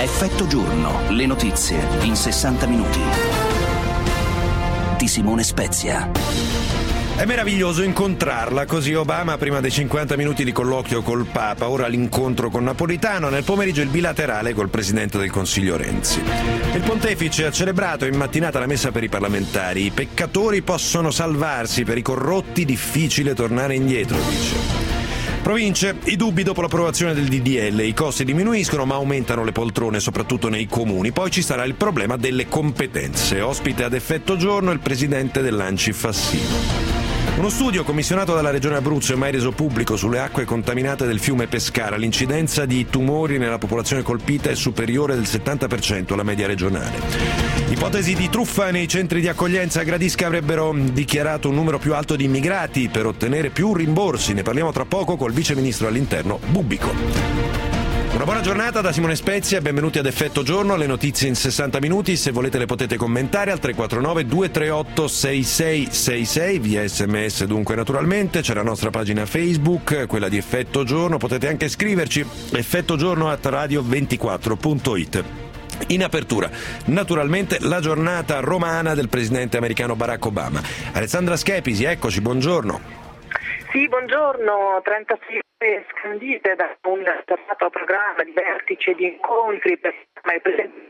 Effetto giorno, le notizie in 60 minuti. Di Simone Spezia. È meraviglioso incontrarla, così Obama prima dei 50 minuti di colloquio col Papa, ora l'incontro con Napolitano, nel pomeriggio il bilaterale col Presidente del Consiglio Renzi. Il pontefice ha celebrato in mattinata la messa per i parlamentari. I peccatori possono salvarsi, per i corrotti difficile tornare indietro, dice. Province, i dubbi dopo l'approvazione del DDL, i costi diminuiscono ma aumentano le poltrone soprattutto nei comuni, poi ci sarà il problema delle competenze. Ospite ad Effetto giorno il presidente dell'ANCI Fassino. Uno studio commissionato dalla Regione Abruzzo e mai reso pubblico sulle acque contaminate del fiume Pescara. L'incidenza di tumori nella popolazione colpita è superiore del 70% alla media regionale. Ipotesi di truffa nei centri di accoglienza. A Gradisca avrebbero dichiarato un numero più alto di immigrati per ottenere più rimborsi. Ne parliamo tra poco col vice ministro all'interno Bubbico. Una buona giornata da Simone Spezia e benvenuti ad Effetto giorno, le notizie in 60 minuti. Se volete le potete commentare al 349 238 6666 via SMS, dunque naturalmente. C'è la nostra pagina Facebook, quella di Effetto giorno, potete anche scriverci effettogiorno@radio24.it. In apertura, naturalmente, la giornata romana del presidente americano Barack Obama. Alessandra Schepisi, eccoci, buongiorno. Sì, buongiorno. 36 ore scandite da un serrato programma di vertici e di incontri per il presidente.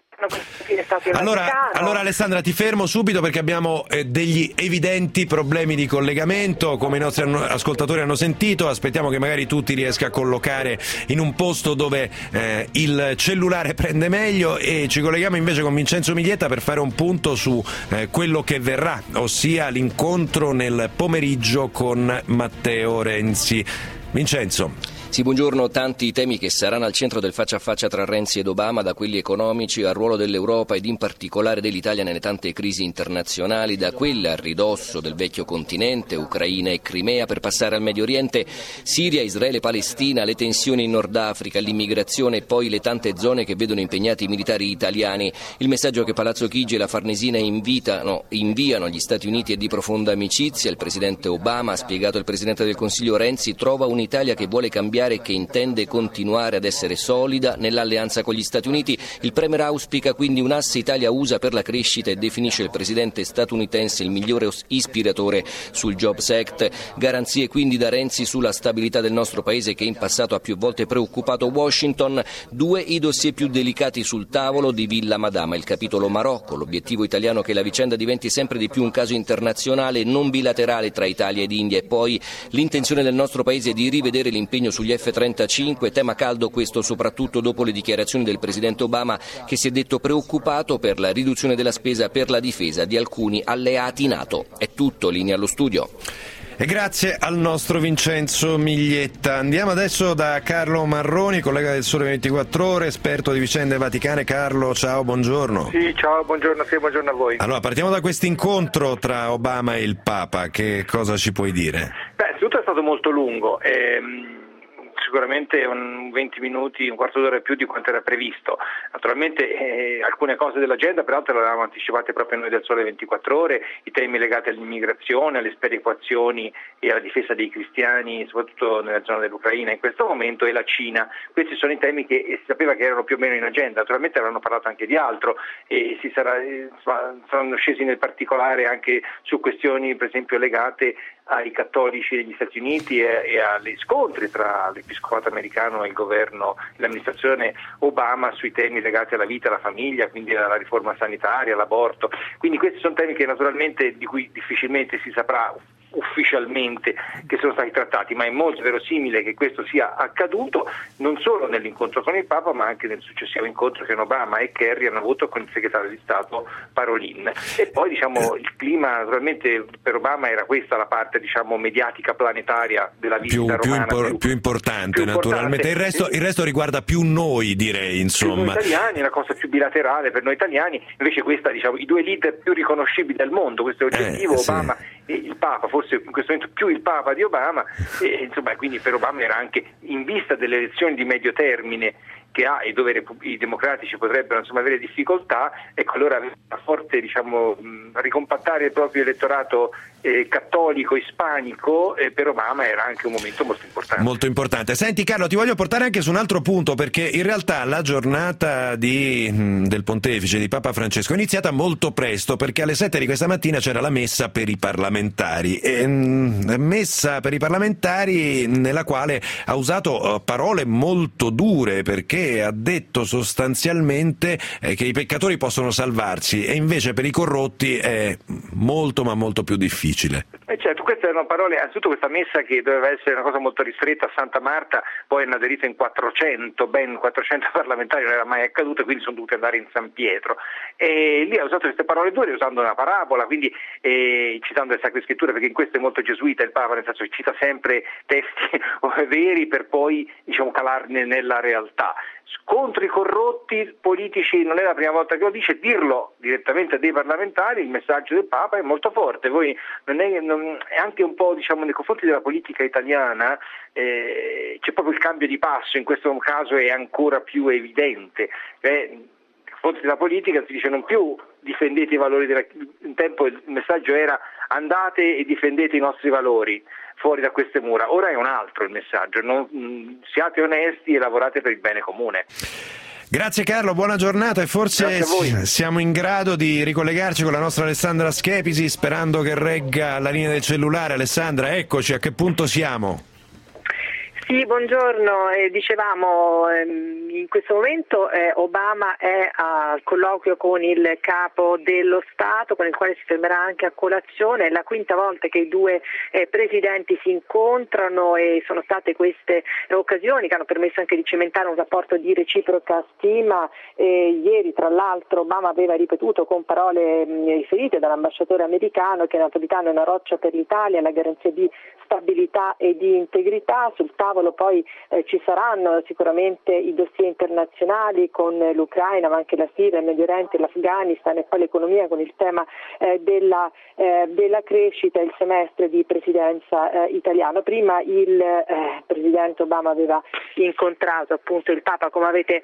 Allora Alessandra, ti fermo subito perché abbiamo degli evidenti problemi di collegamento, come i nostri ascoltatori hanno sentito. Aspettiamo che magari tu ti riesca a collocare in un posto dove il cellulare prende meglio, e ci colleghiamo invece con Vincenzo Miglietta per fare un punto su quello che verrà, ossia l'incontro nel pomeriggio con Matteo Renzi. Vincenzo. Sì, buongiorno. Tanti temi che saranno al centro del faccia a faccia tra Renzi ed Obama, da quelli economici al ruolo dell'Europa ed in particolare dell'Italia nelle tante crisi internazionali, da quelle a ridosso del vecchio continente, Ucraina e Crimea, per passare al Medio Oriente, Siria, Israele, Palestina, le tensioni in Nord Africa, l'immigrazione e poi le tante zone che vedono impegnati i militari italiani. Il messaggio che Palazzo Chigi e la Farnesina inviano agli Stati Uniti è di profonda amicizia. Il presidente Obama, ha spiegato il presidente del Consiglio Renzi, trova un'Italia che vuole cambiare e che intende continuare ad essere solida nell'alleanza con gli Stati Uniti. Il premier auspica quindi un asse Italia-USA per la crescita e definisce il presidente statunitense il migliore ispiratore sul Jobs Act. Garanzie quindi da Renzi sulla stabilità del nostro paese, che in passato ha più volte preoccupato Washington. 2 i dossier più delicati sul tavolo di Villa Madama: il capitolo Marocco, l'obiettivo italiano che la vicenda diventi sempre di più un caso internazionale non bilaterale tra Italia ed India, e poi l'intenzione del nostro paese di rivedere l'impegno sugli F-35, tema caldo questo soprattutto dopo le dichiarazioni del presidente Obama, che si è detto preoccupato per la riduzione della spesa per la difesa di alcuni alleati NATO. È tutto, linea allo studio. E grazie al nostro Vincenzo Miglietta. Andiamo adesso da Carlo Marroni, collega del Sole 24 Ore, esperto di vicende vaticane. Carlo, ciao, buongiorno. Sì, ciao, buongiorno a te, buongiorno a voi. Allora, partiamo da questo incontro tra Obama e il Papa. Che cosa ci puoi dire? Tutto è stato molto lungo. Sicuramente 20 minuti, un quarto d'ora più di quanto era previsto. Naturalmente alcune cose dell'agenda peraltro le avevamo anticipate proprio noi del Sole 24 Ore, i temi legati all'immigrazione, alle sperequazioni e alla difesa dei cristiani, soprattutto nella zona dell'Ucraina in questo momento, e la Cina. Questi sono i temi che si sapeva che erano più o meno in agenda. Naturalmente avranno parlato anche di altro e saranno scesi nel particolare anche su questioni per esempio legate ai cattolici degli Stati Uniti e agli scontri tra l'episcopato americano e il governo, l'amministrazione Obama sui temi legati alla vita, alla famiglia, quindi alla riforma sanitaria, all'aborto. Quindi questi sono temi che naturalmente di cui difficilmente si saprà ufficialmente che sono stati trattati, ma è molto verosimile che questo sia accaduto non solo nell'incontro con il Papa, ma anche nel successivo incontro che Obama e Kerry hanno avuto con il segretario di Stato Parolin. E poi il clima naturalmente per Obama era questa la parte mediatica planetaria della visita romana più importante naturalmente. Il resto riguarda più noi, direi, insomma. Più noi italiani, una cosa più bilaterale per noi italiani, invece questa i due leader più riconoscibili del mondo, questo è l'oggettivo. Obama e il Papa, forse in questo momento più il Papa di Obama, quindi per Obama era anche in vista delle elezioni di medio termine che ha e dove i democratici potrebbero avere difficoltà, ecco, allora a forte ricompattare il proprio elettorato cattolico ispanico per Obama era anche un momento molto importante. Molto importante. Senti Carlo, ti voglio portare anche su un altro punto, perché in realtà la giornata del pontefice di Papa Francesco è iniziata molto presto, perché alle 7 di questa mattina c'era la messa per i parlamentari, messa per i parlamentari nella quale ha usato parole molto dure, perché ha detto sostanzialmente che i peccatori possono salvarsi e invece per i corrotti è molto ma molto più difficile. Certo, queste erano parole, anzitutto questa messa che doveva essere una cosa molto ristretta a Santa Marta, poi hanno aderito in 400 parlamentari, non era mai accaduto, quindi sono dovuti andare in San Pietro. E lì ha usato queste parole dure usando una parabola, quindi citando le Sacre Scritture, perché in questo è molto gesuita il Papa, nel senso che cita sempre testi veri per poi calarne nella realtà. Contro i corrotti politici non è la prima volta che lo dice, dirlo direttamente a dei parlamentari, il messaggio del Papa è molto forte. Voi è anche un po' nei confronti della politica italiana c'è proprio il cambio di passo, in questo caso è ancora più evidente. Nei confronti della politica si dice non più difendete i valori un tempo il messaggio era andate e difendete i nostri valori fuori da queste mura, ora è un altro il messaggio, siate onesti e lavorate per il bene comune. Grazie Carlo, buona giornata e forse siamo in grado di ricollegarci con la nostra Alessandra Schepisi, sperando che regga la linea del cellulare. Alessandra, eccoci, a che punto siamo? Sì, buongiorno. Dicevamo, in questo momento Obama è al colloquio con il capo dello Stato, con il quale si fermerà anche a colazione. È la quinta volta che i due presidenti si incontrano e sono state queste occasioni che hanno permesso anche di cimentare un rapporto di reciproca stima. Ieri, tra l'altro, Obama aveva ripetuto con parole riferite dall'ambasciatore americano che Napolitano è una roccia per l'Italia, la garanzia di stabilità e di integrità. Sul tavolo poi ci saranno sicuramente i dossier internazionali con l'Ucraina, ma anche la Siria, il Medio Oriente, l'Afghanistan e poi l'economia con il tema della crescita e il semestre di presidenza italiano. Prima il presidente Obama aveva incontrato appunto il Papa, come avete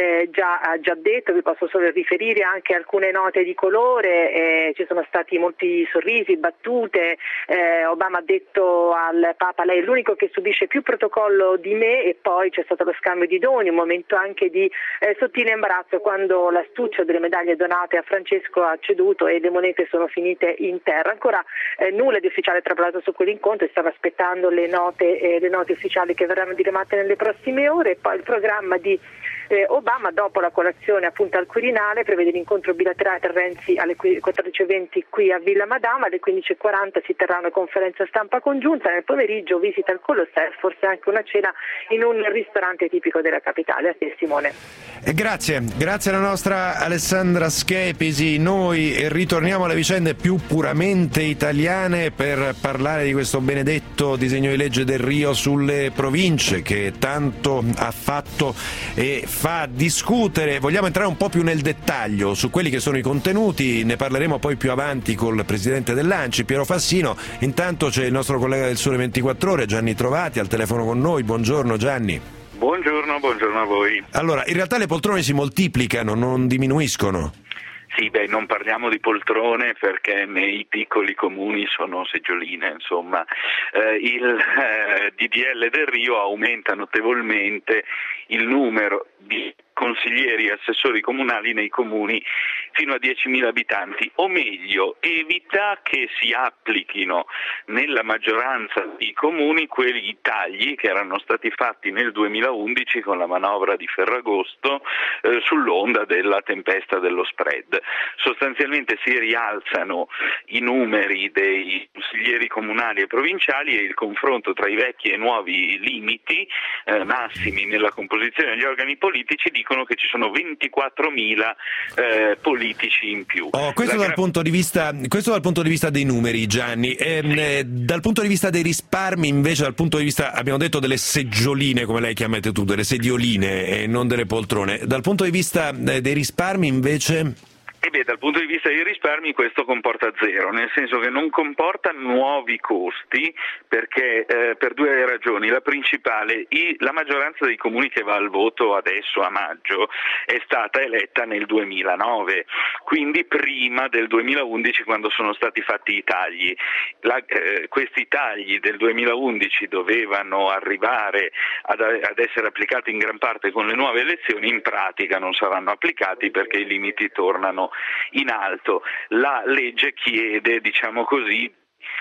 già detto. Vi posso solo riferire anche alcune note di colore, ci sono stati molti sorrisi, battute. Obama ha detto al Papa: lei è l'unico che subisce più protocollo di me, e poi c'è stato lo scambio di doni, un momento anche di sottile imbarazzo quando l'astuccio delle medaglie donate a Francesco ha ceduto e le monete sono finite in terra. Ancora nulla di ufficiale trapelato su quell'incontro, stiamo aspettando le note ufficiali che verranno diramatte nelle prossime ore. E poi il programma di Obama, dopo la colazione appunto al Quirinale, prevede l'incontro bilaterale tra Renzi alle 14:20 qui a Villa Madama, alle 15:40 si terrà una conferenza stampa congiunta, nel pomeriggio visita il Colosseo, forse anche una cena in un ristorante tipico della capitale. A te Simone. Grazie alla nostra Alessandra Schepisi. Noi ritorniamo alle vicende più puramente italiane per parlare di questo benedetto disegno di legge del Rio sulle province che tanto ha fatto e fa discutere. Vogliamo entrare un po' più nel dettaglio su quelli che sono i contenuti, ne parleremo poi più avanti col presidente dell'ANCI, Piero Fassino. Intanto c'è il nostro collega del Sole 24 Ore, Gianni Trovati, al telefono con noi. Buongiorno Gianni. Buongiorno a voi. Allora, in realtà le poltrone si moltiplicano, non diminuiscono. Sì, non parliamo di poltrone perché nei piccoli comuni sono seggioline, insomma. Il DDL del Rio aumenta notevolmente il numero di consiglieri e assessori comunali nei comuni fino a 10.000 abitanti, o meglio, evita che si applichino nella maggioranza dei comuni quei tagli che erano stati fatti nel 2011 con la manovra di Ferragosto sull'onda della tempesta dello spread. Sostanzialmente si rialzano i numeri dei consiglieri comunali e provinciali e il confronto tra i vecchi e i nuovi limiti massimi nella composizione degli organi politici dicono che ci sono 24.000 politici in più. Questo dal punto di vista dei numeri, Gianni. Dal punto di vista dei risparmi, invece, dal punto di vista, abbiamo detto, delle seggioline, come lei chiamate tu, delle sedioline e non delle poltrone. Dal punto di vista dei risparmi, invece? Dal punto di vista dei risparmi questo comporta zero, nel senso che non comporta nuovi costi, perché per due ragioni. La principale, la maggioranza dei comuni che va al voto adesso a maggio è stata eletta nel 2009, quindi prima del 2011, quando sono stati fatti i tagli. Questi tagli del 2011 dovevano arrivare ad essere applicati in gran parte con le nuove elezioni, in pratica non saranno applicati perché i limiti tornano in alto. La legge chiede, diciamo così,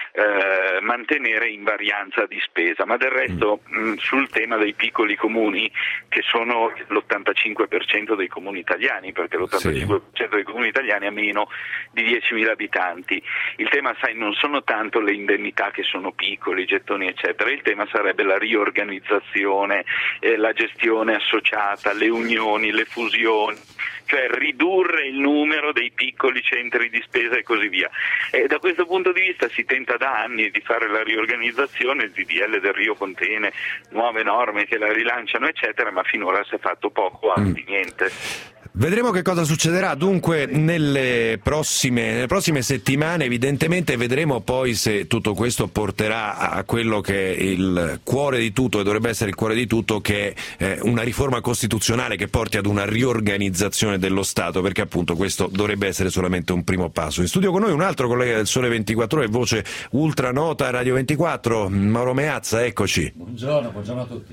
mantenere invarianza di spesa, ma del resto sul tema dei piccoli comuni, che sono l'85% dei comuni italiani, perché l'85% dei comuni italiani ha meno di 10.000 abitanti, il tema, non sono tanto le indennità che sono piccoli, gettoni eccetera, il tema sarebbe la riorganizzazione, la gestione associata, le unioni, le fusioni, cioè ridurre il numero dei piccoli centri di spesa e così via. E da questo punto di vista si tenta da anni di fare la riorganizzazione, il DDL del Rio contiene nuove norme che la rilanciano eccetera, ma finora si è fatto poco, anzi niente. Vedremo che cosa succederà dunque nelle prossime settimane. Evidentemente vedremo poi se tutto questo porterà a quello che è il cuore di tutto, e dovrebbe essere il cuore di tutto, che è una riforma costituzionale che porti ad una riorganizzazione dello Stato, perché appunto questo dovrebbe essere solamente un primo passo. In studio con noi un altro collega del Sole 24 Ore, voce ultranota Radio 24, Mauro Meazza, eccoci. Buongiorno a tutti.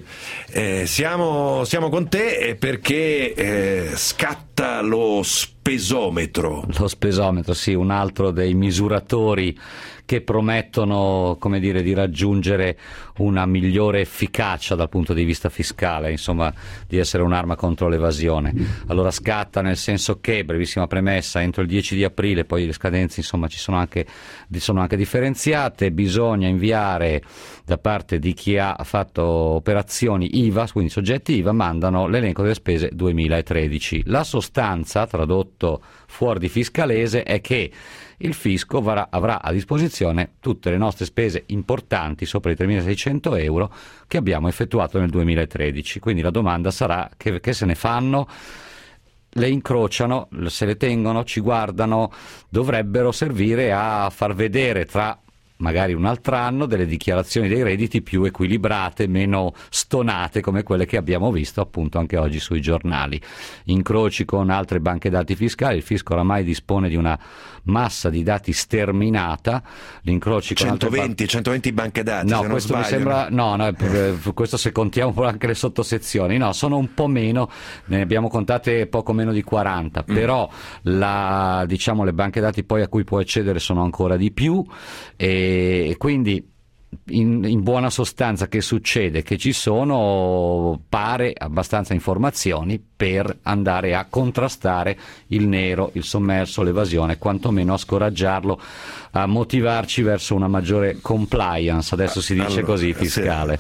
Siamo con te perché scatta lo spesometro. Lo spesometro, sì, un altro dei misuratori che promettono, come dire, di raggiungere una migliore efficacia dal punto di vista fiscale, insomma, di essere un'arma contro l'evasione. Allora scatta nel senso che, brevissima premessa, entro il 10 di aprile, poi le scadenze insomma sono anche differenziate, bisogna inviare da parte di chi ha fatto operazioni IVA, quindi soggetti IVA, mandano l'elenco delle spese 2013. La sostanza, tradotto fuori di fiscalese, è che il fisco avrà a disposizione tutte le nostre spese importanti sopra i 3.600 euro che abbiamo effettuato nel 2013. Quindi la domanda sarà che se ne fanno? Le incrociano, se le tengono, ci guardano? Dovrebbero servire a far vedere tra magari un altro anno delle dichiarazioni dei redditi più equilibrate, meno stonate come quelle che abbiamo visto appunto anche oggi sui giornali. Incroci con altre banche dati fiscali, il fisco oramai dispone di una massa di dati sterminata, l'incroci con 120 banche dati, no, se questo non mi sembra questo se contiamo anche le sottosezioni, no, sono un po' meno, ne abbiamo contate poco meno di 40, però le banche dati poi a cui può accedere sono ancora di più, e quindi in buona sostanza che succede? Che ci sono, pare, abbastanza informazioni per andare a contrastare il nero, il sommerso, l'evasione, quantomeno a scoraggiarlo, a motivarci verso una maggiore compliance, adesso si dice così, fiscale.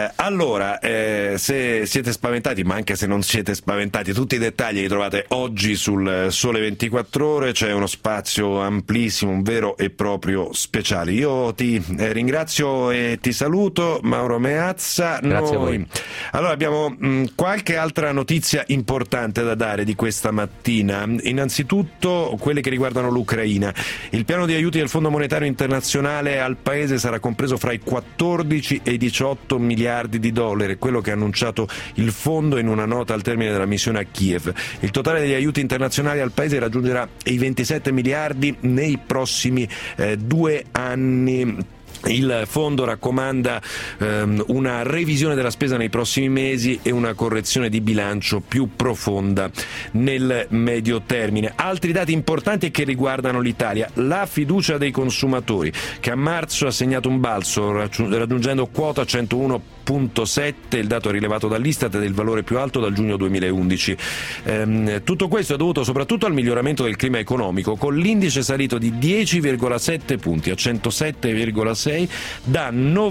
Se siete spaventati, ma anche se non siete spaventati, tutti i dettagli li trovate oggi sul Sole 24 Ore, c'è uno spazio amplissimo, un vero e proprio speciale. Io ti ringrazio e ti saluto, Mauro Meazza. Grazie a voi. Allora abbiamo qualche altra notizia importante da dare di questa mattina. Innanzitutto quelle che riguardano l'Ucraina. Il piano di aiuti del Fondo Monetario Internazionale al paese sarà compreso fra i 14 e i 18 miliardi di dollari, quello che ha annunciato il fondo in una nota al termine della missione a Kiev. Il totale degli aiuti internazionali al paese raggiungerà i 27 miliardi nei prossimi 2 anni. Il fondo raccomanda una revisione della spesa nei prossimi mesi e una correzione di bilancio più profonda nel medio termine. Altri dati importanti che riguardano l'Italia: la fiducia dei consumatori, che a marzo ha segnato un balzo raggiungendo quota 101.7, il dato rilevato dall'Istat è il valore più alto dal giugno 2011. Tutto questo è dovuto soprattutto al miglioramento del clima economico, con l'indice salito di 10,7 punti a 107,6 da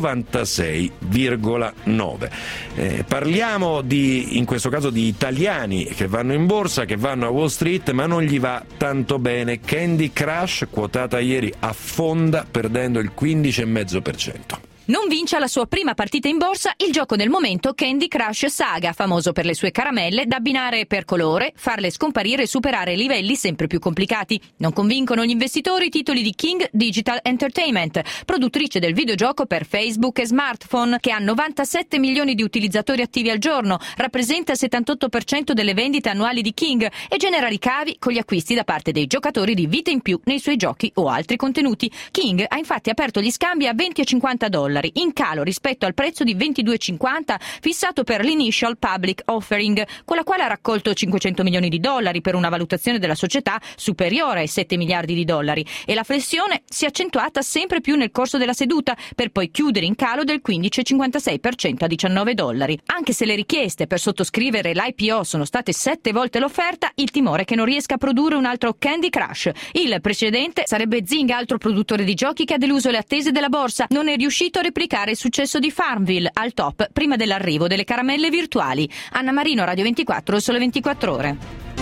96,9. Parliamo in questo caso di italiani che vanno in borsa, che vanno a Wall Street, ma non gli va tanto bene. Candy Crush, quotata ieri, affonda perdendo il 15,5%. Non vince alla sua prima partita in borsa il gioco del momento Candy Crush Saga, famoso per le sue caramelle da abbinare per colore, farle scomparire e superare livelli sempre più complicati. Non convincono gli investitori i titoli di King Digital Entertainment, produttrice del videogioco per Facebook e smartphone, che ha 97 milioni di utilizzatori attivi al giorno, rappresenta il 78% delle vendite annuali di King e genera ricavi con gli acquisti da parte dei giocatori di vita in più nei suoi giochi o altri contenuti. King ha infatti aperto gli scambi a $20 e $50, in calo rispetto al prezzo di $22,50 fissato per l'initial public offering, con la quale ha raccolto $500 milioni per una valutazione della società superiore ai $7 miliardi, e la flessione si è accentuata sempre più nel corso della seduta, per poi chiudere in calo del 15,56% a $19. Anche se le richieste per sottoscrivere l'IPO sono state 7 volte l'offerta, il timore è che non riesca a produrre un altro Candy Crush. Il precedente sarebbe Zing, altro produttore di giochi che ha deluso le attese della borsa. Non è riuscito a replicare il successo di Farmville, al top prima dell'arrivo delle caramelle virtuali. Anna Marino, Radio 24, Sole 24 Ore.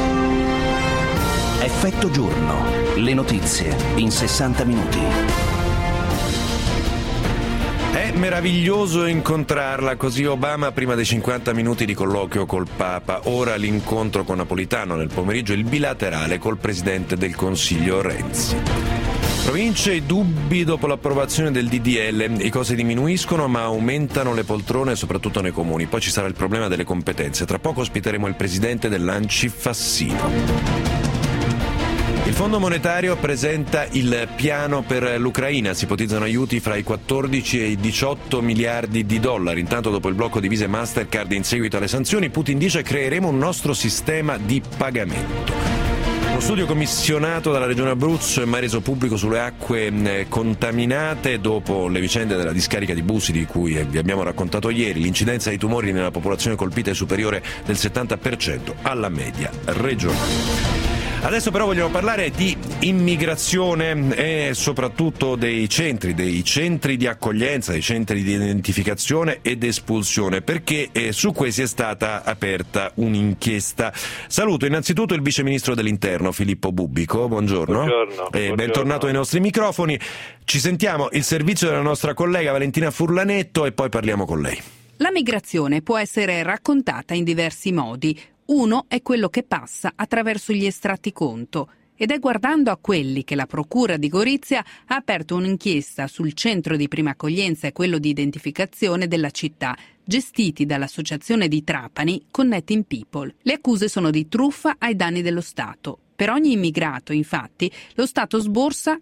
Effetto giorno. Le notizie in 60 minuti. È meraviglioso incontrarla, così Obama prima dei 50 minuti di colloquio col Papa, ora l'incontro con Napolitano, nel pomeriggio il bilaterale col Presidente del Consiglio Renzi. Province e dubbi dopo l'approvazione del DDL, i costi diminuiscono ma aumentano le poltrone soprattutto nei comuni, poi ci sarà il problema delle competenze, tra poco ospiteremo il Presidente dell'ANCI Fassino. Il Fondo Monetario presenta il piano per l'Ucraina, si ipotizzano aiuti fra i 14 e i 18 miliardi di dollari. Intanto, dopo il blocco di Visa e Mastercard in seguito alle sanzioni, Putin dice: creeremo un nostro sistema di pagamento. Uno studio commissionato dalla Regione Abruzzo è mai reso pubblico sulle acque contaminate dopo le vicende della discarica di Busi di cui vi abbiamo raccontato ieri. L'incidenza di tumori nella popolazione colpita è superiore del 70% alla media regionale. Adesso però vogliamo parlare di immigrazione e soprattutto dei centri di accoglienza, dei centri di identificazione ed espulsione, perché su questi è stata aperta un'inchiesta. Saluto innanzitutto il Vice Ministro dell'Interno Filippo Bubbico, buongiorno. Buongiorno. Bentornato ai nostri microfoni. Ci sentiamo il servizio della nostra collega Valentina Furlanetto e poi parliamo con lei. La migrazione può essere raccontata in diversi modi. Uno è quello che passa attraverso gli estratti conto, ed è guardando a quelli che la Procura di Gorizia ha aperto un'inchiesta sul centro di prima accoglienza e quello di identificazione della città, gestiti dall'associazione di Trapani Connecting People. Le accuse sono di truffa ai danni dello Stato. Per ogni immigrato, infatti, lo Stato sborsa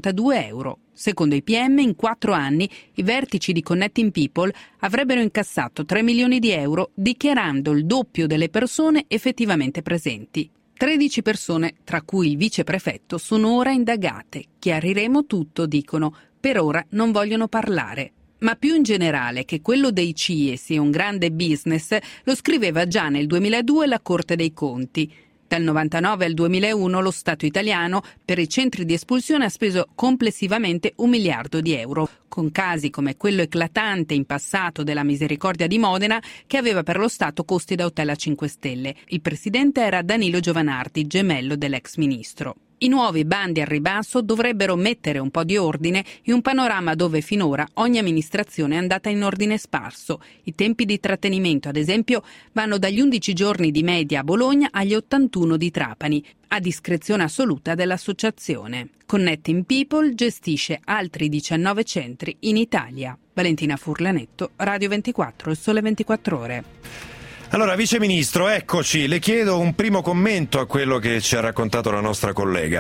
€42. Secondo i PM, in 4 anni i vertici di Connecting People avrebbero incassato €3 milioni, dichiarando il doppio delle persone effettivamente presenti. 13 persone, tra cui il viceprefetto, sono ora indagate. Chiariremo tutto, dicono. Per ora non vogliono parlare. Ma più in generale che quello dei CIE sia un grande business lo scriveva già nel 2002 la Corte dei Conti. Dal 1999 al 2001 lo Stato italiano per i centri di espulsione ha speso complessivamente €1 miliardo, con casi come quello eclatante in passato della Misericordia di Modena, che aveva per lo Stato costi da hotel a 5 stelle. Il presidente era Danilo Giovanardi, gemello dell'ex ministro. I nuovi bandi al ribasso dovrebbero mettere un po' di ordine in un panorama dove finora ogni amministrazione è andata in ordine sparso. I tempi di trattenimento, ad esempio, vanno dagli 11 giorni di media a Bologna agli 81 di Trapani, a discrezione assoluta dell'associazione. Connecting People gestisce altri 19 centri in Italia. Valentina Furlanetto, Radio 24, Il Sole 24 Ore. Allora, Vice Ministro, eccoci, le chiedo un primo commento a quello che ci ha raccontato la nostra collega.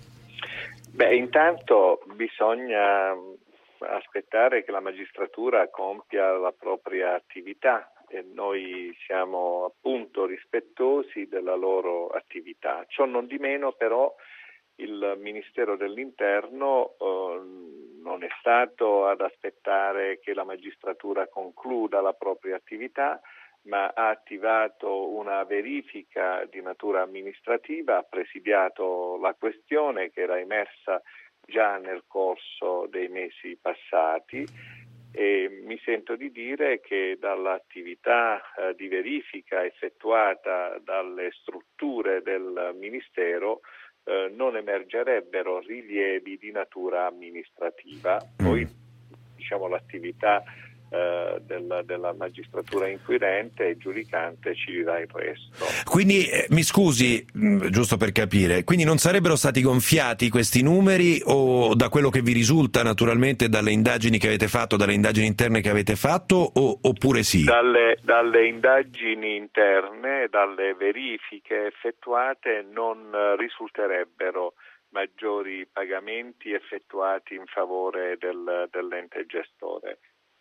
Intanto bisogna aspettare che la magistratura compia la propria attività e noi siamo appunto rispettosi della loro attività. Ciò non di meno però il Ministero dell'Interno non è stato ad aspettare che la magistratura concluda la propria attività, ma ha attivato una verifica di natura amministrativa, ha presidiato la questione che era emersa già nel corso dei mesi passati e mi sento di dire che dall'attività di verifica effettuata dalle strutture del Ministero non emergerebbero rilievi di natura amministrativa. Poi l'attività della magistratura inquirente e giudicante ci dirà il resto. Quindi, mi scusi, giusto per capire, quindi non sarebbero stati gonfiati questi numeri, o da quello che vi risulta naturalmente dalle indagini che avete fatto, dalle indagini interne che avete fatto, oppure sì? Dalle indagini interne, dalle verifiche effettuate non risulterebbero maggiori pagamenti effettuati in favore dell'ente gestore.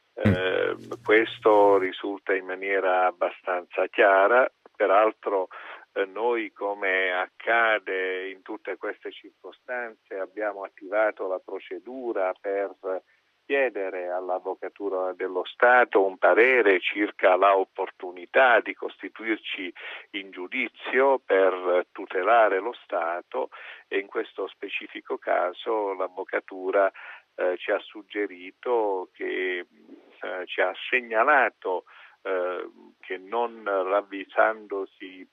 Questo risulta in maniera abbastanza chiara, peraltro noi, come accade in tutte queste circostanze, abbiamo attivato la procedura per chiedere all'Avvocatura dello Stato un parere circa la opportunità di costituirci in giudizio per tutelare lo Stato, e in questo specifico caso l'Avvocatura ci ha suggerito ci ha segnalato che, non ravvisandosi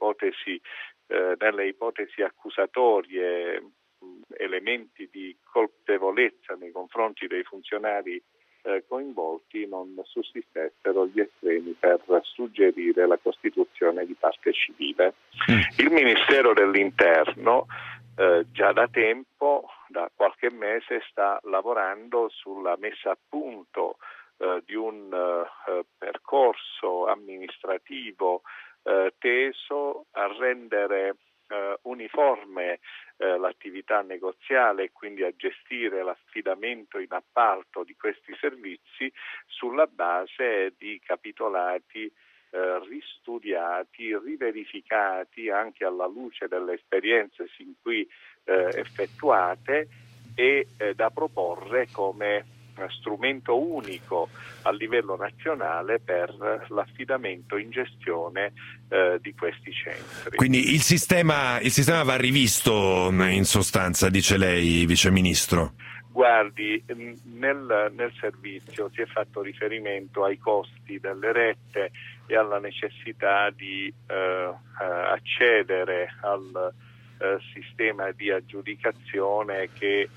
nelle ipotesi accusatorie elementi di colpevolezza nei confronti dei funzionari coinvolti, non sussistessero gli estremi per suggerire la costituzione di parte civile. Il Ministero dell'Interno già da tempo, da qualche mese, sta lavorando sulla messa a punto di un percorso amministrativo teso a rendere uniforme l'attività negoziale e quindi a gestire l'affidamento in appalto di questi servizi sulla base di capitolati ristudiati, riverificati anche alla luce delle esperienze sin qui effettuate, e da proporre come strumento unico a livello nazionale per l'affidamento in gestione di questi centri. Quindi il sistema va rivisto, in sostanza, dice lei, Vice Ministro? Guardi, nel servizio si è fatto riferimento ai costi delle rette e alla necessità di accedere al sistema di aggiudicazione che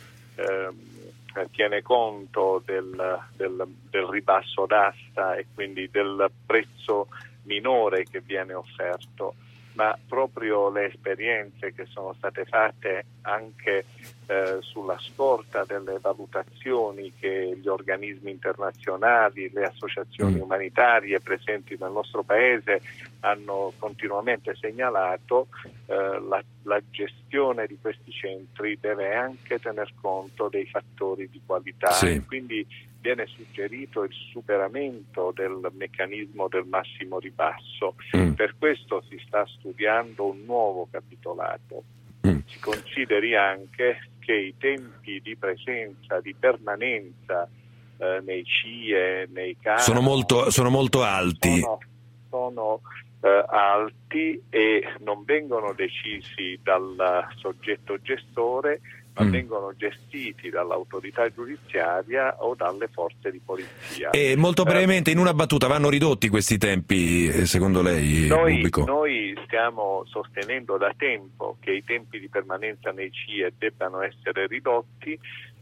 tiene conto del ribasso d'asta e quindi del prezzo minore che viene offerto, ma proprio le esperienze che sono state fatte anche sulla scorta delle valutazioni che gli organismi internazionali, le associazioni umanitarie presenti nel nostro Paese hanno continuamente segnalato, la gestione di questi centri deve anche tener conto dei fattori di qualità. Sì. Quindi viene suggerito il superamento del meccanismo del massimo ribasso. Per questo si sta studiando un nuovo capitolato. Si consideri anche che i tempi di presenza, di permanenza nei CIE, nei CAS sono molto alti. Sono alti e non vengono decisi dal soggetto gestore, ma vengono gestiti dall'autorità giudiziaria o dalle forze di polizia. E molto brevemente, in una battuta, vanno ridotti questi tempi, secondo lei, Bubico? Noi stiamo sostenendo da tempo che i tempi di permanenza nei CIE debbano essere ridotti.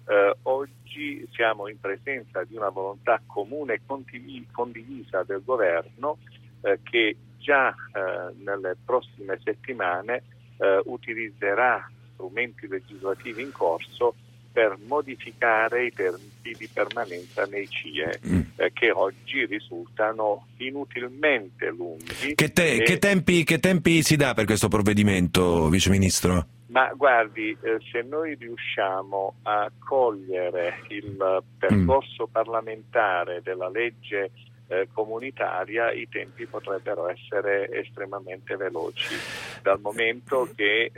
Oggi siamo in presenza di una volontà comune e condivisa del governo che già nelle prossime settimane utilizzerà strumenti legislativi in corso per modificare i tempi di permanenza nei CIE che oggi risultano inutilmente lunghi. Che tempi si dà per questo provvedimento, Vice Ministro? Ma guardi, se noi riusciamo a cogliere il percorso parlamentare della legge comunitaria, i tempi potrebbero essere estremamente veloci, dal momento che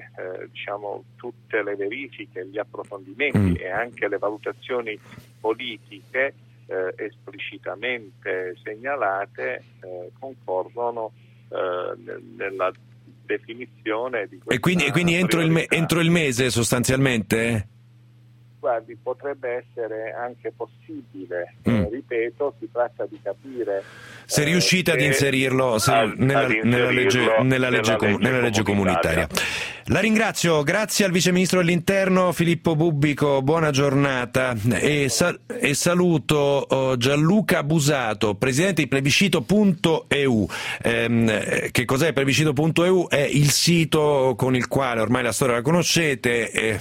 tutte le verifiche, gli approfondimenti e anche le valutazioni politiche esplicitamente segnalate concorrono nella definizione di questa. E quindi entro il mese sostanzialmente? Guardi, potrebbe essere anche possibile, ripeto, si tratta di capire se riuscite ad inserirlo nella legge comunitaria. La ringrazio, grazie al Vice Ministro dell'Interno Filippo Bubbico, buona giornata e saluto Gianluca Busato, Presidente di Plebiscito.eu. Che cos'è Plebiscito.eu? È il sito con il quale, ormai la storia la conoscete,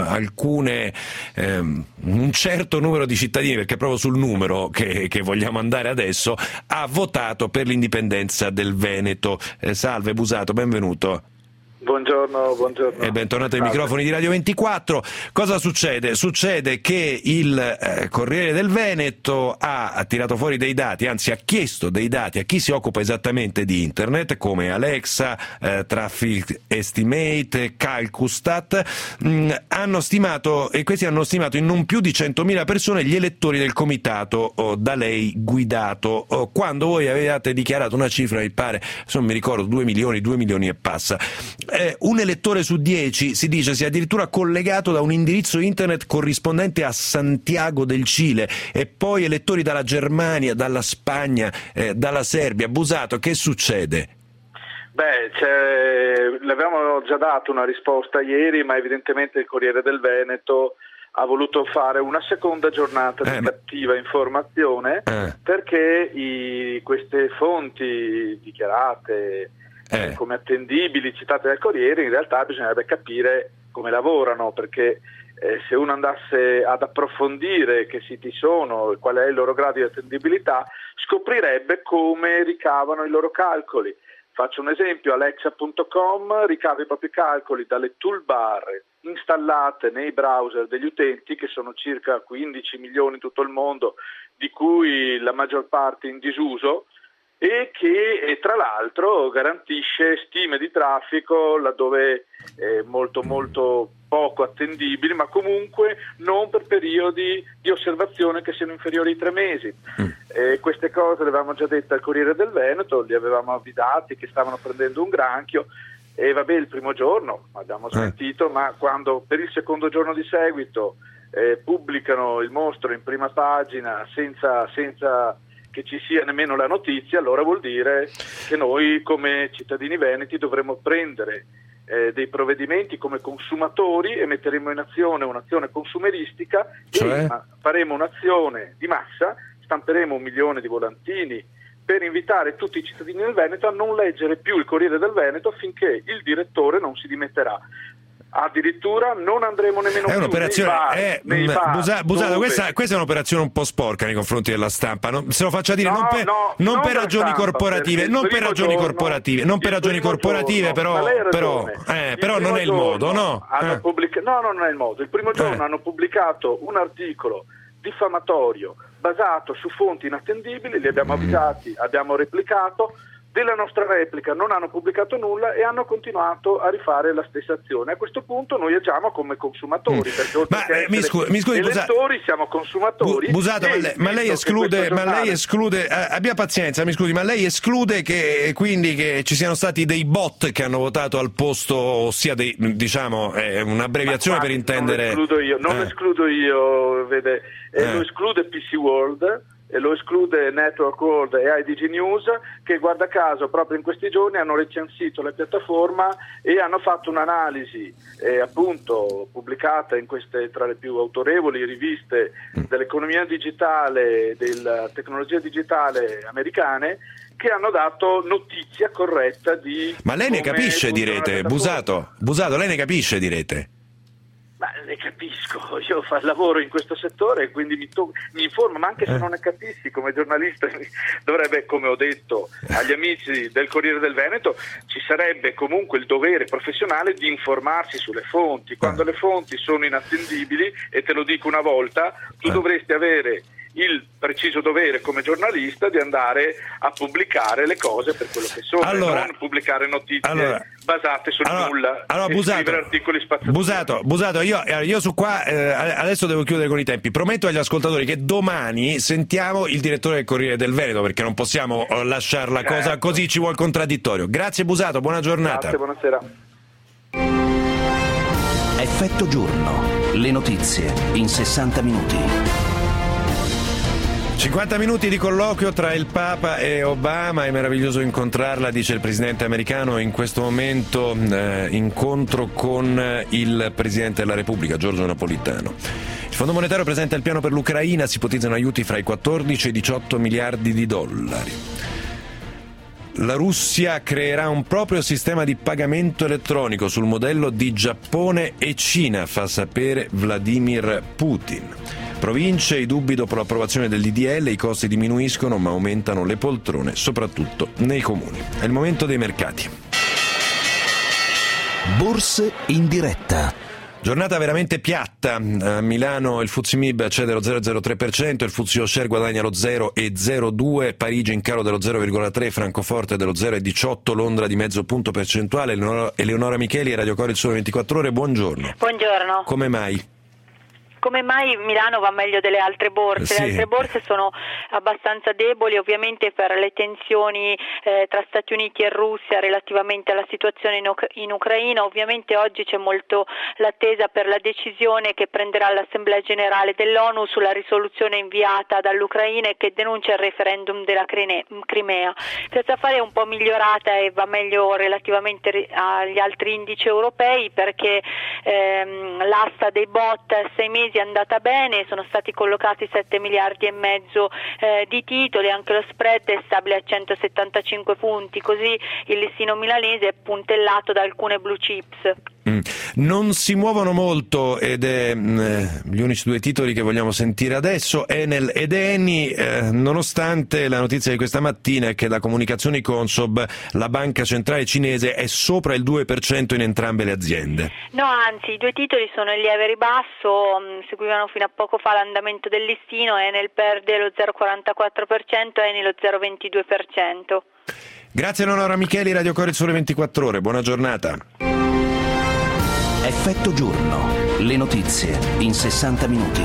un certo numero di cittadini, perché è proprio sul numero che vogliamo andare adesso, ha votato per l'indipendenza del Veneto. Salve Busato, benvenuto. Buongiorno. E bentornato ai microfoni di Radio 24. Cosa succede? Succede che il Corriere del Veneto ha tirato fuori dei dati, anzi ha chiesto dei dati a chi si occupa esattamente di internet, come Alexa, Traffic Estimate, Calcustat, hanno stimato, e questi hanno stimato in non più di 100.000 persone gli elettori del comitato da lei guidato, quando voi avevate dichiarato una cifra, mi pare, non mi ricordo, 2 milioni e passa. Un elettore su 10 si dice sia addirittura collegato da un indirizzo internet corrispondente a Santiago del Cile, e poi elettori dalla Germania, dalla Spagna, dalla Serbia. Busato, che succede? Le avevamo già dato una risposta ieri, ma evidentemente il Corriere del Veneto ha voluto fare una seconda giornata di cattiva informazione, perché queste fonti dichiarate come attendibili, citate dal Corriere, in realtà bisognerebbe capire come lavorano, perché se uno andasse ad approfondire che siti sono e qual è il loro grado di attendibilità, scoprirebbe come ricavano i loro calcoli. Faccio un esempio: Alexa.com ricava i propri calcoli dalle toolbar installate nei browser degli utenti, che sono circa 15 milioni in tutto il mondo, di cui la maggior parte in disuso, e che tra l'altro garantisce stime di traffico laddove molto poco attendibili, ma comunque non per periodi di osservazione che siano inferiori ai 3 mesi. Queste cose le avevamo già dette al Corriere del Veneto, li avevamo avvisati che stavano prendendo un granchio, e il primo giorno abbiamo sentito, ma quando per il secondo giorno di seguito pubblicano il mostro in prima pagina senza che ci sia nemmeno la notizia, allora vuol dire che noi come cittadini veneti dovremmo prendere dei provvedimenti come consumatori e metteremo in azione un'azione consumeristica, e faremo un'azione di massa, stamperemo 1 milione di volantini per invitare tutti i cittadini del Veneto a non leggere più il Corriere del Veneto finché il direttore non si dimetterà. Addirittura non andremo nemmeno più un'operazione nei bar, Busato, questa è un'operazione un po' sporca nei confronti della stampa, se lo faccia dire, non per ragioni corporative, però non è il modo, no? Non è il modo. Il primo giorno hanno pubblicato un articolo diffamatorio basato su fonti inattendibili, li abbiamo avvisati, abbiamo replicato. Della nostra replica non hanno pubblicato nulla e hanno continuato a rifare la stessa azione. A questo punto noi agiamo come consumatori, perché oltre che essere elettori siamo consumatori. Busato, ma lei esclude, abbia pazienza, mi scusi, ma lei esclude che quindi che ci siano stati dei bot che hanno votato al posto, ossia un'abbreviazione per intendere. Non escludo io, vede, lo esclude PC World, e lo esclude Network World e IDG News, che guarda caso proprio in questi giorni hanno recensito la piattaforma e hanno fatto un'analisi appunto pubblicata in queste tra le più autorevoli riviste dell'economia digitale, della tecnologia digitale americane, che hanno dato notizia corretta di... Ma lei ne capisce di rete, Busato, lei ne capisce di rete? Ma ne capisco, io lavoro in questo settore e quindi mi informo, ma anche se non ne capissi come giornalista dovrebbe, come ho detto agli amici del Corriere del Veneto, ci sarebbe comunque il dovere professionale di informarsi sulle fonti. Quando le fonti sono inattendibili, e te lo dico una volta, tu dovresti avere il preciso dovere come giornalista di andare a pubblicare le cose per quello che sono, non pubblicare notizie basate sul nulla e scrivere articoli spazzatura. Busato, io su qua adesso devo chiudere con i tempi. Prometto agli ascoltatori che domani sentiamo il direttore del Corriere del Veneto, perché non possiamo lasciare la cosa così, ci vuole il contraddittorio. Grazie Busato, buona giornata. Grazie, buonasera. Effetto giorno, le notizie in 60 minuti. 50 minuti di colloquio tra il Papa e Obama, è meraviglioso incontrarla, dice il presidente americano. In questo momento incontro con il presidente della Repubblica, Giorgio Napolitano. Il Fondo Monetario presenta il piano per l'Ucraina, si ipotizzano aiuti fra i 14 e i 18 miliardi di dollari. La Russia creerà un proprio sistema di pagamento elettronico sul modello di Giappone e Cina, fa sapere Vladimir Putin. Province, i dubbi dopo l'approvazione del DDL, i costi diminuiscono ma aumentano le poltrone, soprattutto nei comuni. È il momento dei mercati. Borse in diretta. Giornata veramente piatta. A Milano il FTSE MIB cede lo 0,03%, il FTSE All Share guadagna lo 0,02%, Parigi in calo dello 0,3%, Francoforte dello 0,18%, Londra di mezzo punto percentuale. Eleonora Micheli, Radio Cora, il Sole 24 Ore, buongiorno. Buongiorno. Come mai? Come mai Milano va meglio delle altre borse? Sì. Le altre borse sono abbastanza deboli, ovviamente per le tensioni tra Stati Uniti e Russia relativamente alla situazione in Ucraina. Ovviamente oggi c'è molto l'attesa per la decisione che prenderà l'Assemblea Generale dell'ONU sulla risoluzione inviata dall'Ucraina e che denuncia il referendum della Crimea. Piazza Affari è un po' migliorata e va meglio relativamente agli altri indici europei perché l'asta dei BOT 6 mesi è andata bene, sono stati collocati 7 miliardi e mezzo di titoli, anche lo spread è stabile a 175 punti, così il listino milanese è puntellato da alcune blue chips. Non si muovono molto ed è gli unici due titoli che vogliamo sentire adesso, Enel ed Eni, nonostante la notizia di questa mattina è che da Comunicazioni Consob la banca centrale cinese è sopra il 2% in entrambe le aziende. No, anzi, i due titoli sono in lieve ribasso, seguivano fino a poco fa l'andamento del listino, Enel perde lo 0,44%, Eni lo 0,22%. Grazie Eleonora Micheli, Radio Cora, il Sole 24 Ore, buona giornata. Effetto giorno. Le notizie in 60 minuti.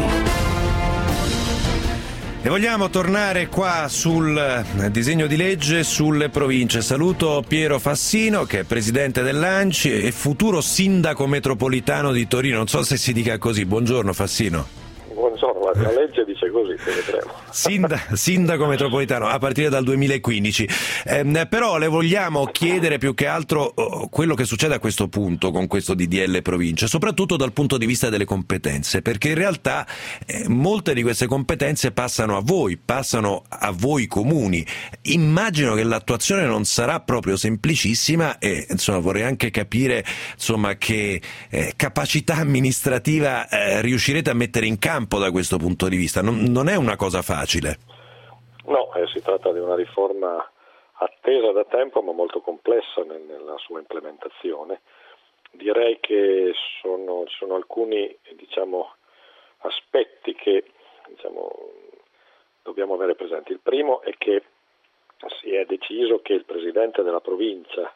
E vogliamo tornare qua sul disegno di legge sulle province. Saluto Piero Fassino, che è presidente dell'ANCI e futuro sindaco metropolitano di Torino. Non so se si dica così. Buongiorno Fassino. Buongiorno, la legge dice così, vedremo. Sindaco metropolitano a partire dal 2015. Però le vogliamo chiedere più che altro quello che succede a questo punto con questo DDL province, soprattutto dal punto di vista delle competenze, perché in realtà molte di queste competenze passano a voi comuni. Immagino che l'attuazione non sarà proprio semplicissima e insomma vorrei anche capire che capacità amministrativa riuscirete a mettere in campo da questo punto di vista. Non è una cosa facile. No, si tratta di una riforma attesa da tempo ma molto complessa nella sua implementazione. Direi che ci sono alcuni aspetti che dobbiamo avere presenti. Il primo è che si è deciso che il presidente della provincia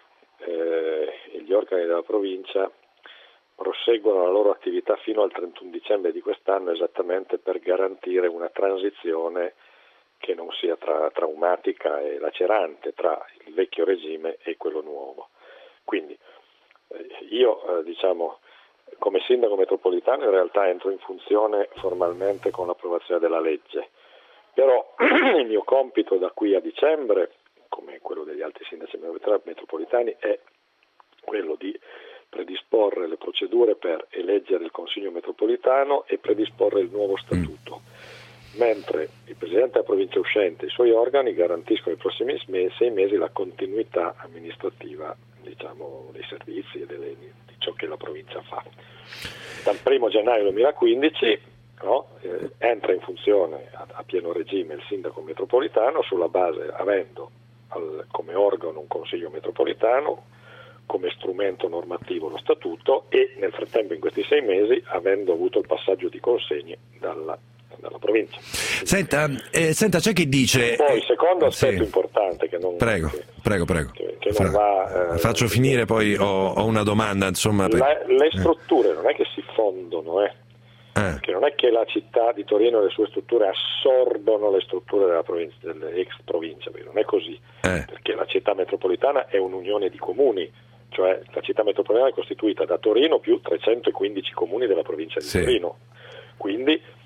e gli organi della provincia proseguono la loro attività fino al 31 dicembre di quest'anno, esattamente per garantire una transizione che non sia traumatica e lacerante tra il vecchio regime e quello nuovo. Quindi io come sindaco metropolitano in realtà entro in funzione formalmente con l'approvazione della legge, però il mio compito da qui a dicembre, come quello degli altri sindaci metropolitani, è quello di predisporre le procedure per eleggere il Consiglio metropolitano e predisporre il nuovo statuto, mentre il Presidente della provincia uscente e i suoi organi garantiscono nei prossimi 6 mesi la continuità amministrativa dei servizi e di ciò che la provincia fa. Dal 1 gennaio 2015 entra in funzione a pieno regime il sindaco metropolitano sulla base, avendo come organo un Consiglio metropolitano, come strumento normativo lo statuto e nel frattempo in questi 6 mesi avendo avuto il passaggio di consegne dalla provincia. Senta, c'è chi dice... Poi il secondo aspetto importante che non... Prego. Che non va, faccio finire, poi ho una domanda. Le strutture non è che si fondono, Che non è che la città di Torino e le sue strutture assorbono le strutture della provincia, delle ex province, non è così, perché la città metropolitana è un'unione di comuni, cioè la città metropolitana è costituita da Torino più 315 comuni della provincia di Torino, quindi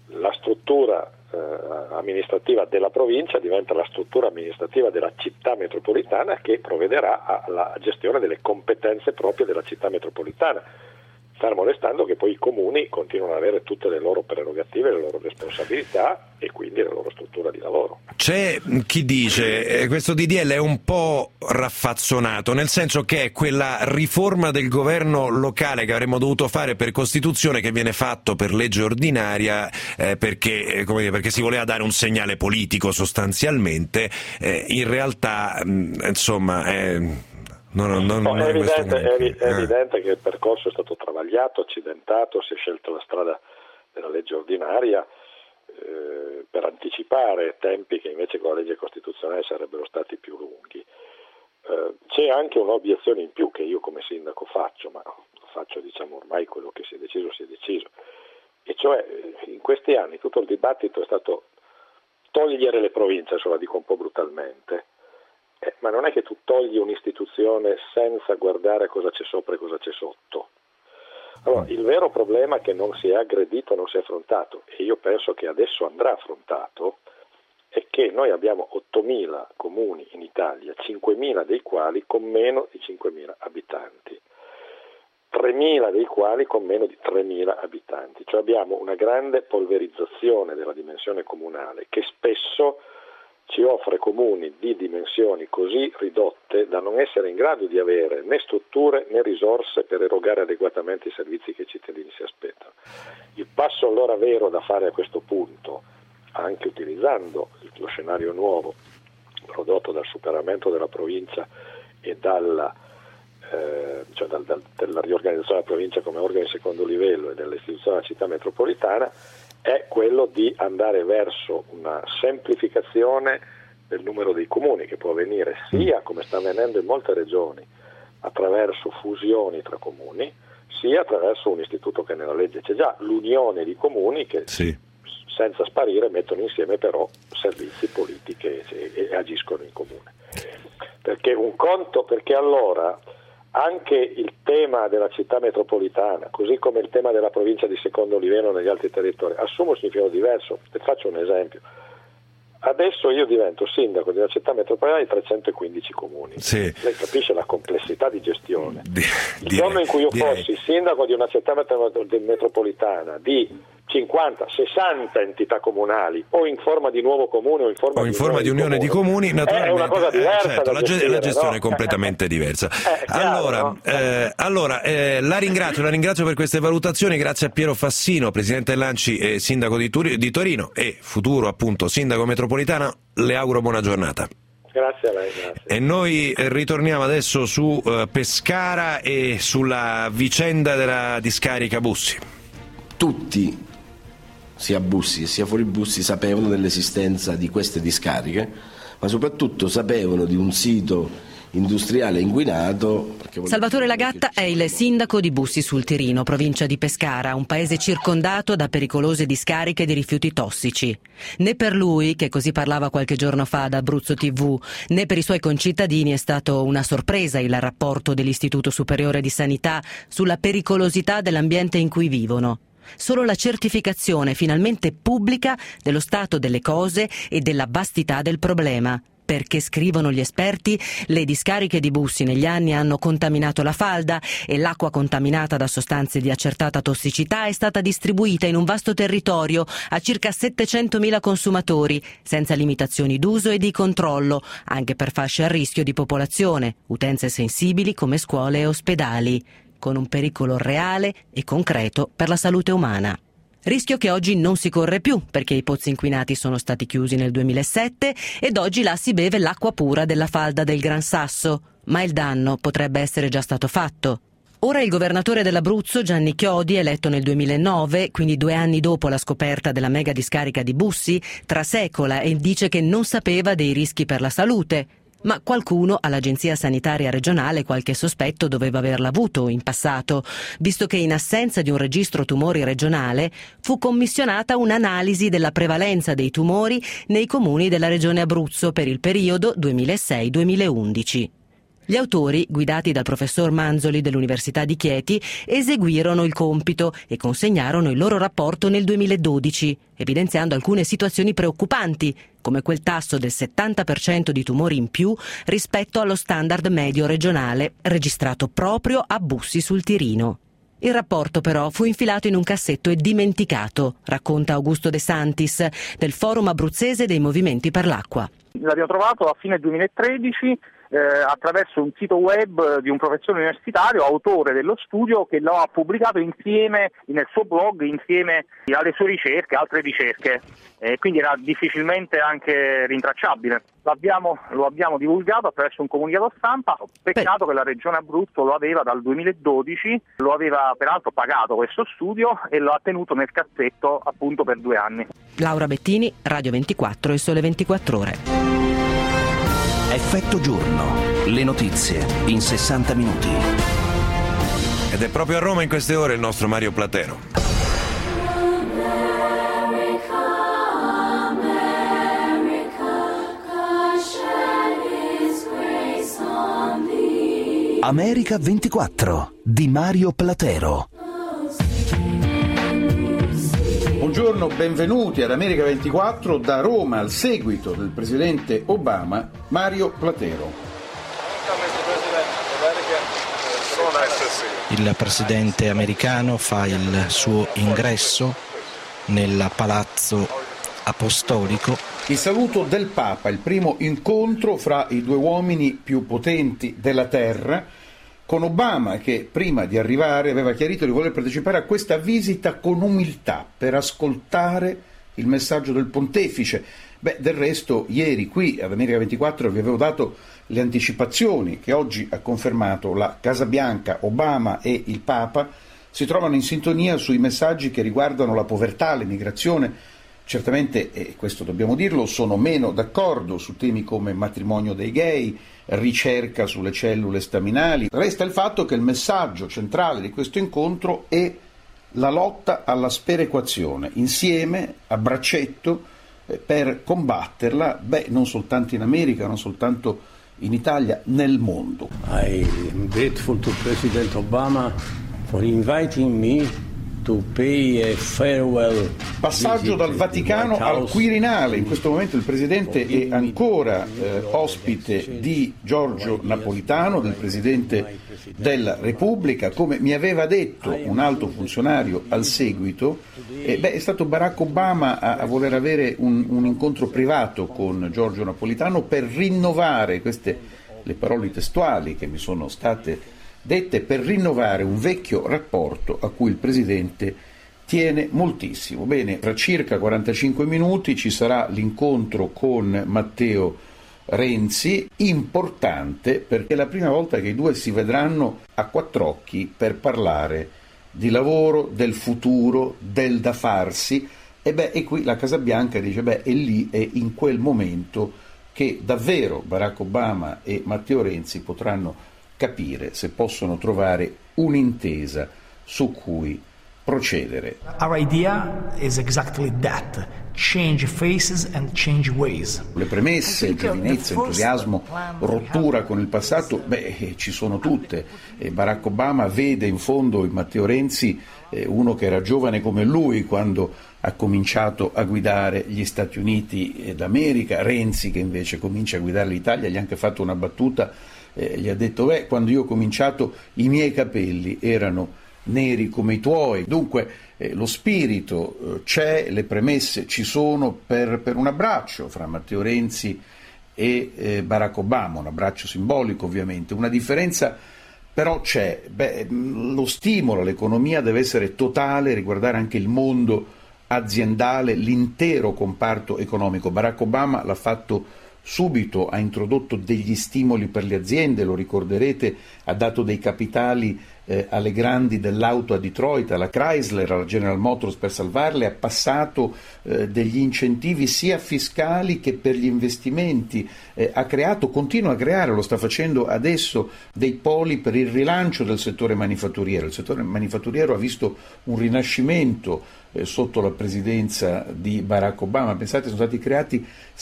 la struttura amministrativa della provincia diventa la struttura amministrativa della città metropolitana, che provvederà alla gestione delle competenze proprie della città metropolitana, fermo restando che poi i comuni continuano ad avere tutte le loro prerogative, le loro responsabilità e quindi la loro struttura di lavoro. C'è chi dice questo DDL è un po' raffazzonato, nel senso che è quella riforma del governo locale che avremmo dovuto fare per Costituzione, che viene fatto per legge ordinaria perché si voleva dare un segnale politico sostanzialmente. In realtà insomma è evidente che il percorso è stato travagliato, accidentato, si è scelta la strada della legge ordinaria per anticipare tempi che invece con la legge costituzionale sarebbero stati più lunghi. C'è anche un'obiezione in più che io come sindaco faccio, ma faccio ormai quello che si è deciso, e cioè in questi anni tutto il dibattito è stato togliere le province, adesso la dico un po' brutalmente, ma non è che tu togli un'istituzione senza guardare cosa c'è sopra e cosa c'è sotto. Allora, il vero problema è che non si è aggredito, non si è affrontato, e io penso che adesso andrà affrontato, è che noi abbiamo 8.000 comuni in Italia, 5.000 dei quali con meno di 5.000 abitanti, 3.000 dei quali con meno di 3.000 abitanti, cioè abbiamo una grande polverizzazione della dimensione comunale che spesso ci offre comuni di dimensioni così ridotte da non essere in grado di avere né strutture né risorse per erogare adeguatamente i servizi che i cittadini si aspettano. Il passo allora vero da fare a questo punto, anche utilizzando lo scenario nuovo prodotto dal superamento della provincia e dalla riorganizzazione della provincia come organo di secondo livello e dell'istituzione della città metropolitana, è quello di andare verso una semplificazione del numero dei comuni, che può avvenire sia, come sta avvenendo in molte regioni, attraverso fusioni tra comuni, sia attraverso un istituto che nella legge c'è già, l'unione di comuni che senza sparire mettono insieme però servizi, politiche e agiscono in comune. Perché allora anche il tema della città metropolitana, così come il tema della provincia di secondo livello negli altri territori, assume un significato diverso. Ti faccio un esempio. Adesso io divento sindaco di una città metropolitana di 315 comuni. Lei capisce la complessità di gestione. Il giorno in cui io fossi sindaco di una città metropolitana di 50, 60 entità comunali, o in forma di nuovo comune o in forma di unione di comuni, naturalmente è una cosa diversa, la gestione è completamente diversa. La ringrazio per queste valutazioni, grazie a Piero Fassino, presidente dell'ANCI, sindaco di Torino e futuro appunto sindaco metropolitano. Le auguro buona giornata. Grazie a lei. Grazie. E noi ritorniamo adesso su Pescara e sulla vicenda della discarica Bussi. Tutti, sia Bussi sia fuori Bussi, sapevano dell'esistenza di queste discariche, ma soprattutto sapevano di un sito industriale inquinato. Salvatore Lagatta è il sindaco di Bussi sul Tirino, provincia di Pescara, un paese circondato da pericolose discariche di rifiuti tossici. Né per lui, che così parlava qualche giorno fa ad Abruzzo TV, né per i suoi concittadini è stato una sorpresa il rapporto dell'Istituto Superiore di Sanità sulla pericolosità dell'ambiente in cui vivono. Solo la certificazione finalmente pubblica dello stato delle cose e della vastità del problema. Perché, scrivono gli esperti, le discariche di Bussi negli anni hanno contaminato la falda e l'acqua contaminata da sostanze di accertata tossicità è stata distribuita in un vasto territorio a circa 700.000 consumatori, senza limitazioni d'uso e di controllo, anche per fasce a rischio di popolazione, utenze sensibili come scuole e ospedali, con un pericolo reale e concreto per la salute umana. Rischio che oggi non si corre più, perché i pozzi inquinati sono stati chiusi nel 2007 ed oggi là si beve l'acqua pura della falda del Gran Sasso, ma il danno potrebbe essere già stato fatto. Ora il governatore dell'Abruzzo, Gianni Chiodi, eletto nel 2009, quindi 2 anni dopo la scoperta della mega discarica di Bussi, trasecola e dice che non sapeva dei rischi per la salute. Ma qualcuno all'Agenzia Sanitaria Regionale qualche sospetto doveva averla avuto in passato, visto che in assenza di un registro tumori regionale fu commissionata un'analisi della prevalenza dei tumori nei comuni della regione Abruzzo per il periodo 2006-2011. Gli autori, guidati dal professor Manzoli dell'Università di Chieti, eseguirono il compito e consegnarono il loro rapporto nel 2012, evidenziando alcune situazioni preoccupanti, come quel tasso del 70% di tumori in più rispetto allo standard medio regionale, registrato proprio a Bussi sul Tirino. Il rapporto però fu infilato in un cassetto e dimenticato, racconta Augusto De Santis, del Forum Abruzzese dei Movimenti per l'Acqua. L'abbiamo trovato a fine 2013 attraverso un sito web di un professore universitario, autore dello studio, che lo ha pubblicato insieme nel suo blog, insieme alle sue ricerche, altre ricerche, quindi era difficilmente anche rintracciabile. Lo abbiamo divulgato attraverso un comunicato stampa, peccato che la Regione Abruzzo lo aveva dal 2012, lo aveva peraltro pagato questo studio e lo ha tenuto nel cassetto appunto per 2 anni. Laura Bettini, Radio 24 e Sole 24 Ore. Effetto giorno. Le notizie in 60 minuti. Ed è proprio a Roma in queste ore il nostro Mario Platero. America 24 di Mario Platero. Buongiorno, benvenuti ad America 24 da Roma al seguito del presidente Obama, Mario Platero. Il presidente americano fa il suo ingresso nel Palazzo Apostolico. Il saluto del Papa, il primo incontro fra i 2 uomini più potenti della terra, con Obama che prima di arrivare aveva chiarito di voler partecipare a questa visita con umiltà per ascoltare il messaggio del pontefice. Del resto ieri qui ad America 24 vi avevo dato le anticipazioni che oggi ha confermato la Casa Bianca. Obama e il Papa si trovano in sintonia sui messaggi che riguardano la povertà, l'immigrazione. Certamente, e questo dobbiamo dirlo, sono meno d'accordo su temi come matrimonio dei gay, ricerca sulle cellule staminali. Resta il fatto che il messaggio centrale di questo incontro è la lotta alla sperequazione, insieme, a braccetto, per combatterla, non soltanto in America, non soltanto in Italia, nel mondo. I am grateful to President Obama for inviting me to pay a farewell. Passaggio dal Vaticano al Quirinale. In questo momento il Presidente è ancora ospite di Giorgio Napolitano, del Presidente della Repubblica. Come mi aveva detto un alto funzionario al seguito, è stato Barack Obama a voler avere un incontro privato con Giorgio Napolitano per rinnovare, queste le parole testuali che mi sono state dette, per rinnovare un vecchio rapporto a cui il Presidente tiene moltissimo. Bene, tra circa 45 minuti ci sarà l'incontro con Matteo Renzi, importante perché è la prima volta che i due si vedranno a 4 occhi per parlare di lavoro, del futuro, del da farsi. E qui la Casa Bianca dice, è lì, è in quel momento che davvero Barack Obama e Matteo Renzi potranno capire se possono trovare un'intesa su cui procedere. Our idea is exactly that. Change faces and change ways. Le premesse, giovinezza, entusiasmo, rottura con il passato, ci sono tutte. E Barack Obama vede in fondo in Matteo Renzi uno che era giovane come lui quando ha cominciato a guidare gli Stati Uniti d'America, Renzi che invece comincia a guidare l'Italia, gli ha anche fatto una battuta, gli ha detto, quando io ho cominciato i miei capelli erano neri come i tuoi. Dunque lo spirito c'è, le premesse ci sono per un abbraccio fra Matteo Renzi e Barack Obama, un abbraccio simbolico ovviamente. Una differenza però c'è, lo stimolo all'economia deve essere totale, riguardare anche il mondo aziendale, l'intero comparto economico. Barack Obama l'ha fatto subito, ha introdotto degli stimoli per le aziende, lo ricorderete, ha dato dei capitali alle grandi dell'auto a Detroit, alla Chrysler, alla General Motors per salvarle, ha passato degli incentivi sia fiscali che per gli investimenti, continua a creare, lo sta facendo adesso, dei poli per il rilancio del settore manifatturiero. Il settore manifatturiero ha visto un rinascimento sotto la presidenza di Barack Obama. Pensate, sono stati creati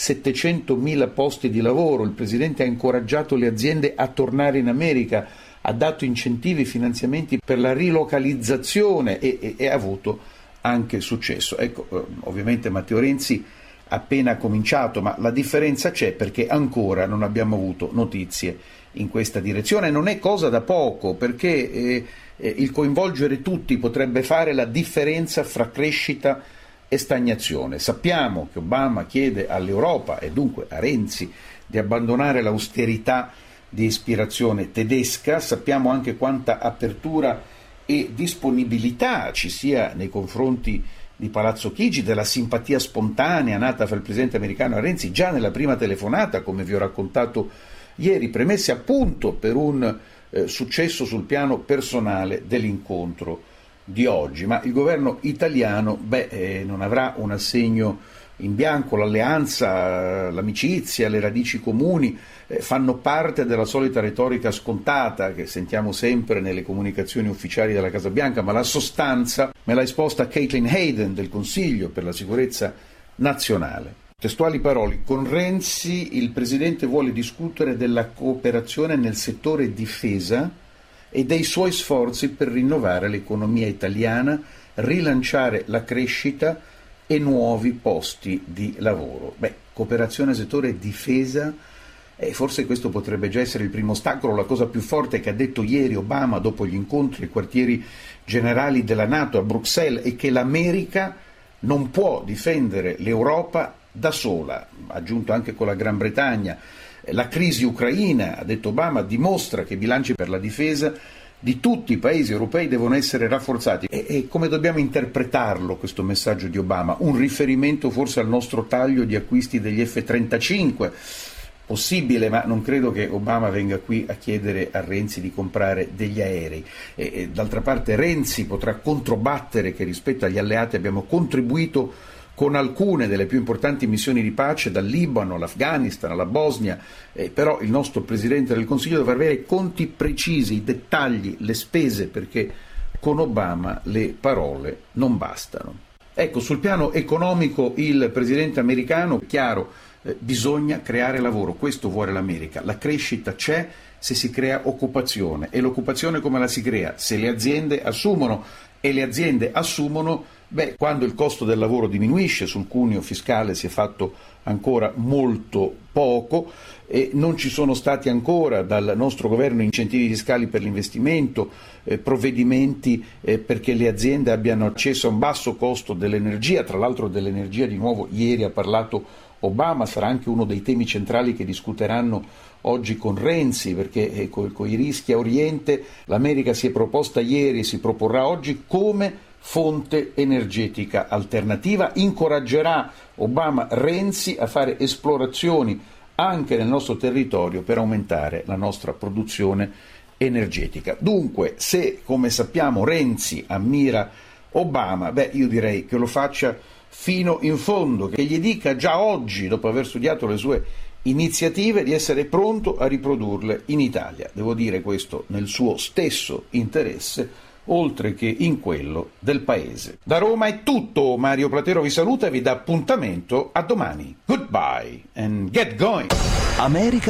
700.000 posti di lavoro, il presidente ha incoraggiato le aziende a tornare in America, ha dato incentivi, finanziamenti per la rilocalizzazione e ha avuto anche successo. Ecco, ovviamente Matteo Renzi ha appena cominciato, ma la differenza c'è perché ancora non abbiamo avuto notizie in questa direzione. Non è cosa da poco, perché il coinvolgere tutti potrebbe fare la differenza fra crescita e stagnazione. Sappiamo che Obama chiede all'Europa e dunque a Renzi di abbandonare l'austerità di ispirazione tedesca, sappiamo anche quanta apertura e disponibilità ci sia nei confronti di Palazzo Chigi, della simpatia spontanea nata fra il presidente americano e Renzi già nella prima telefonata, come vi ho raccontato ieri, premesse appunto per un successo sul piano personale dell'incontro di oggi. Ma il governo italiano non avrà un assegno in bianco. L'alleanza, l'amicizia, le radici comuni fanno parte della solita retorica scontata che sentiamo sempre nelle comunicazioni ufficiali della Casa Bianca, ma la sostanza me l'ha esposta Caitlin Hayden del Consiglio per la sicurezza nazionale. Testuali parole: con Renzi il Presidente vuole discutere della cooperazione nel settore difesa e dei suoi sforzi per rinnovare l'economia italiana, rilanciare la crescita e nuovi posti di lavoro. Cooperazione nel settore difesa, forse questo potrebbe già essere il primo ostacolo. La cosa più forte che ha detto ieri Obama dopo gli incontri ai quartieri generali della NATO a Bruxelles è che l'America non può difendere l'Europa da sola, aggiunto anche con la Gran Bretagna. La crisi ucraina, ha detto Obama, dimostra che i bilanci per la difesa di tutti i paesi europei devono essere rafforzati. E come dobbiamo interpretarlo questo messaggio di Obama? Un riferimento forse al nostro taglio di acquisti degli F-35? Possibile, ma non credo che Obama venga qui a chiedere a Renzi di comprare degli aerei. D'altra parte Renzi potrà controbattere che rispetto agli alleati abbiamo contribuito con alcune delle più importanti missioni di pace, dal Libano all'Afghanistan alla Bosnia, però il nostro Presidente del Consiglio dovrà avere conti precisi, i dettagli, le spese, perché con Obama le parole non bastano. Ecco, sul piano economico il Presidente americano, chiaro, bisogna creare lavoro, questo vuole l'America, la crescita c'è se si crea occupazione, e l'occupazione come la si crea? Se le aziende assumono, e le aziende assumono quando il costo del lavoro diminuisce. Sul cuneo fiscale si è fatto ancora molto poco e non ci sono stati ancora dal nostro governo incentivi fiscali per l'investimento, provvedimenti perché le aziende abbiano accesso a un basso costo dell'energia. Tra l'altro dell'energia di nuovo ieri ha parlato Obama, sarà anche uno dei temi centrali che discuteranno oggi con Renzi, perché con i rischi a Oriente l'America si è proposta ieri e si proporrà oggi come fonte energetica alternativa. Incoraggerà Obama Renzi a fare esplorazioni anche nel nostro territorio per aumentare la nostra produzione energetica. Dunque, se come sappiamo Renzi ammira Obama, io direi che lo faccia fino in fondo, che gli dica già oggi, dopo aver studiato le sue iniziative, di essere pronto a riprodurle in Italia. Devo dire questo nel suo stesso interesse, oltre che in quello del Paese. Da Roma è tutto, Mario Platero vi saluta e vi dà appuntamento a domani. Goodbye and get going! America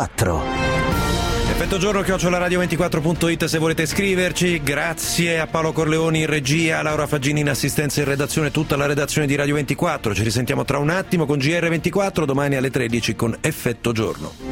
24. effettogiorno@radio24.it se volete scriverci. Grazie a Paolo Corleoni in regia, a Laura Faggini in assistenza in redazione, tutta la redazione di Radio 24. Ci risentiamo tra un attimo con GR24, domani alle 13 con Effetto Giorno.